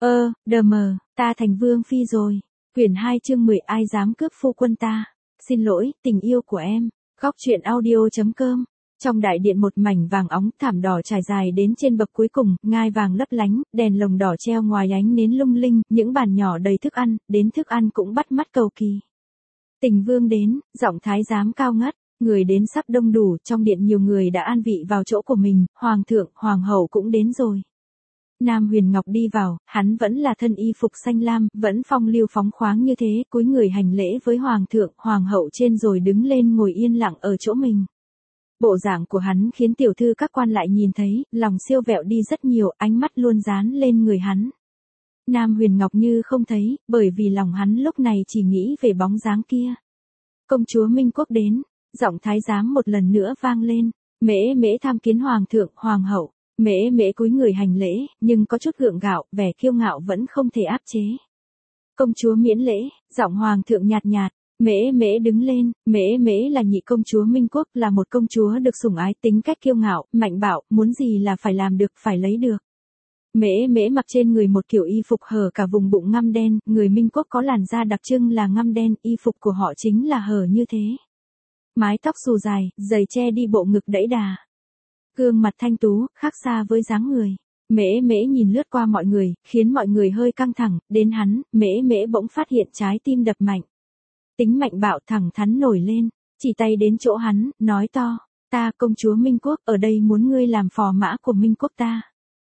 Đờ mờ, ta thành vương phi rồi. Quyển 2 chương 10 ai dám cướp phu quân ta. Xin lỗi, tình yêu của em. Góc truyện audio.com. Trong đại điện một mảnh vàng óng, thảm đỏ trải dài đến trên bậc cuối cùng, ngai vàng lấp lánh, đèn lồng đỏ treo ngoài ánh nến lung linh, những bàn nhỏ đầy thức ăn, đến thức ăn cũng bắt mắt cầu kỳ. Tình vương đến, giọng thái giám cao ngất, người đến sắp đông đủ, trong điện nhiều người đã an vị vào chỗ của mình, hoàng thượng, hoàng hậu cũng đến rồi. Nam Huyền Ngọc đi vào, hắn vẫn là thân y phục xanh lam, vẫn phong lưu phóng khoáng như thế, cúi người hành lễ với hoàng thượng, hoàng hậu trên rồi đứng lên ngồi yên lặng ở chỗ mình. Bộ dạng của hắn khiến tiểu thư các quan lại nhìn thấy, lòng siêu vẹo đi rất nhiều, ánh mắt luôn dán lên người hắn. Nam Huyền Ngọc như không thấy, bởi vì lòng hắn lúc này chỉ nghĩ về bóng dáng kia. Công chúa Minh Quốc đến, giọng thái giám một lần nữa vang lên, mễ mễ tham kiến hoàng thượng, hoàng hậu. Mễ mễ cúi người hành lễ, nhưng có chút gượng gạo, vẻ kiêu ngạo vẫn không thể áp chế. Công chúa miễn lễ, giọng hoàng thượng nhạt nhạt, mễ mễ đứng lên, mễ mễ là nhị công chúa Minh Quốc, là một công chúa được sủng ái, tính cách kiêu ngạo, mạnh bạo, muốn gì là phải làm được, phải lấy được. Mễ mễ mặc trên người một kiểu y phục hở cả vùng bụng ngăm đen, người Minh Quốc có làn da đặc trưng là ngăm đen, y phục của họ chính là hở như thế. Mái tóc xù dài, giày che đi bộ ngực đẫy đà. Gương mặt thanh tú, khác xa với dáng người. Mễ mễ nhìn lướt qua mọi người, khiến mọi người hơi căng thẳng, đến hắn, mễ mễ bỗng phát hiện trái tim đập mạnh. Tính mạnh bạo thẳng thắn nổi lên, chỉ tay đến chỗ hắn, nói to, ta công chúa Minh Quốc, ở đây muốn ngươi làm phò mã của Minh Quốc ta.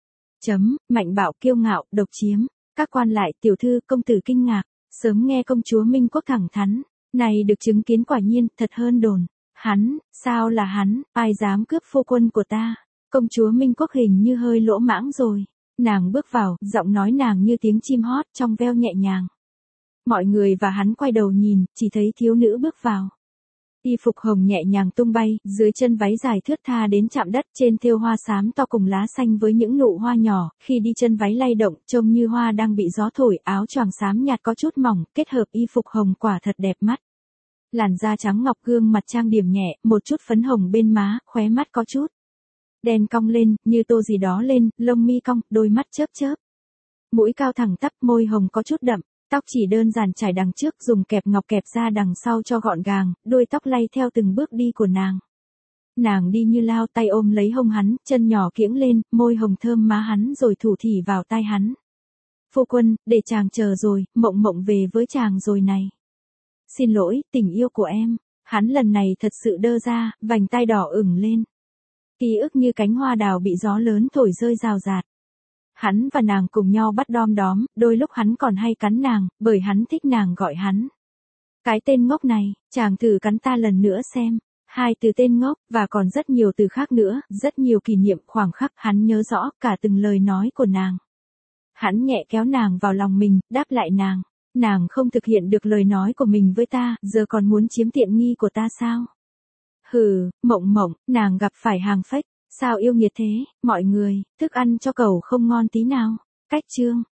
Mạnh bạo kiêu ngạo, độc chiếm, các quan lại, tiểu thư, công tử kinh ngạc, sớm nghe công chúa Minh Quốc thẳng thắn, này được chứng kiến quả nhiên, thật hơn đồn. Hắn, sao là hắn, ai dám cướp phu quân của ta? Công chúa Minh Quốc hình như hơi lỗ mãng rồi. Nàng bước vào, giọng nói nàng như tiếng chim hót, trong veo nhẹ nhàng. Mọi người và hắn quay đầu nhìn, chỉ thấy thiếu nữ bước vào. Y phục hồng nhẹ nhàng tung bay, dưới chân váy dài thướt tha đến chạm đất, trên thêu hoa xám to cùng lá xanh với những nụ hoa nhỏ, khi đi chân váy lay động, trông như hoa đang bị gió thổi, áo choàng xám nhạt có chút mỏng, kết hợp y phục hồng quả thật đẹp mắt. Làn da trắng ngọc, gương mặt trang điểm nhẹ, một chút phấn hồng bên má, khóe mắt có chút đen cong lên, như tô gì đó lên, lông mi cong, đôi mắt chớp chớp. Mũi cao thẳng tắp, môi hồng có chút đậm, tóc chỉ đơn giản trải đằng trước, dùng kẹp ngọc kẹp ra đằng sau cho gọn gàng, đuôi tóc lay theo từng bước đi của nàng. Nàng đi như lao, tay ôm lấy hông hắn, chân nhỏ kiễng lên, môi hồng thơm má hắn rồi thủ thỉ vào tai hắn. Phu quân, để chàng chờ rồi, mộng mộng về với chàng rồi này. Xin lỗi, tình yêu của em. Hắn lần này thật sự đơ ra, vành tai đỏ ửng lên. Ký ức như cánh hoa đào bị gió lớn thổi rơi rào rạt. Hắn và nàng cùng nhau bắt đom đóm, đôi lúc hắn còn hay cắn nàng, bởi hắn thích nàng gọi hắn. Cái tên ngốc này, chàng thử cắn ta lần nữa xem. Hai từ tên ngốc, và còn rất nhiều từ khác nữa, rất nhiều kỷ niệm khoảng khắc hắn nhớ rõ cả từng lời nói của nàng. Hắn nhẹ kéo nàng vào lòng mình, đáp lại nàng. Nàng không thực hiện được lời nói của mình với ta, giờ còn muốn chiếm tiện nghi của ta sao? Hừ, mộng mộng, nàng gặp phải hàng phách, sao yêu nghiệt thế, mọi người, thức ăn cho cẩu không ngon tí nào. Cách chương.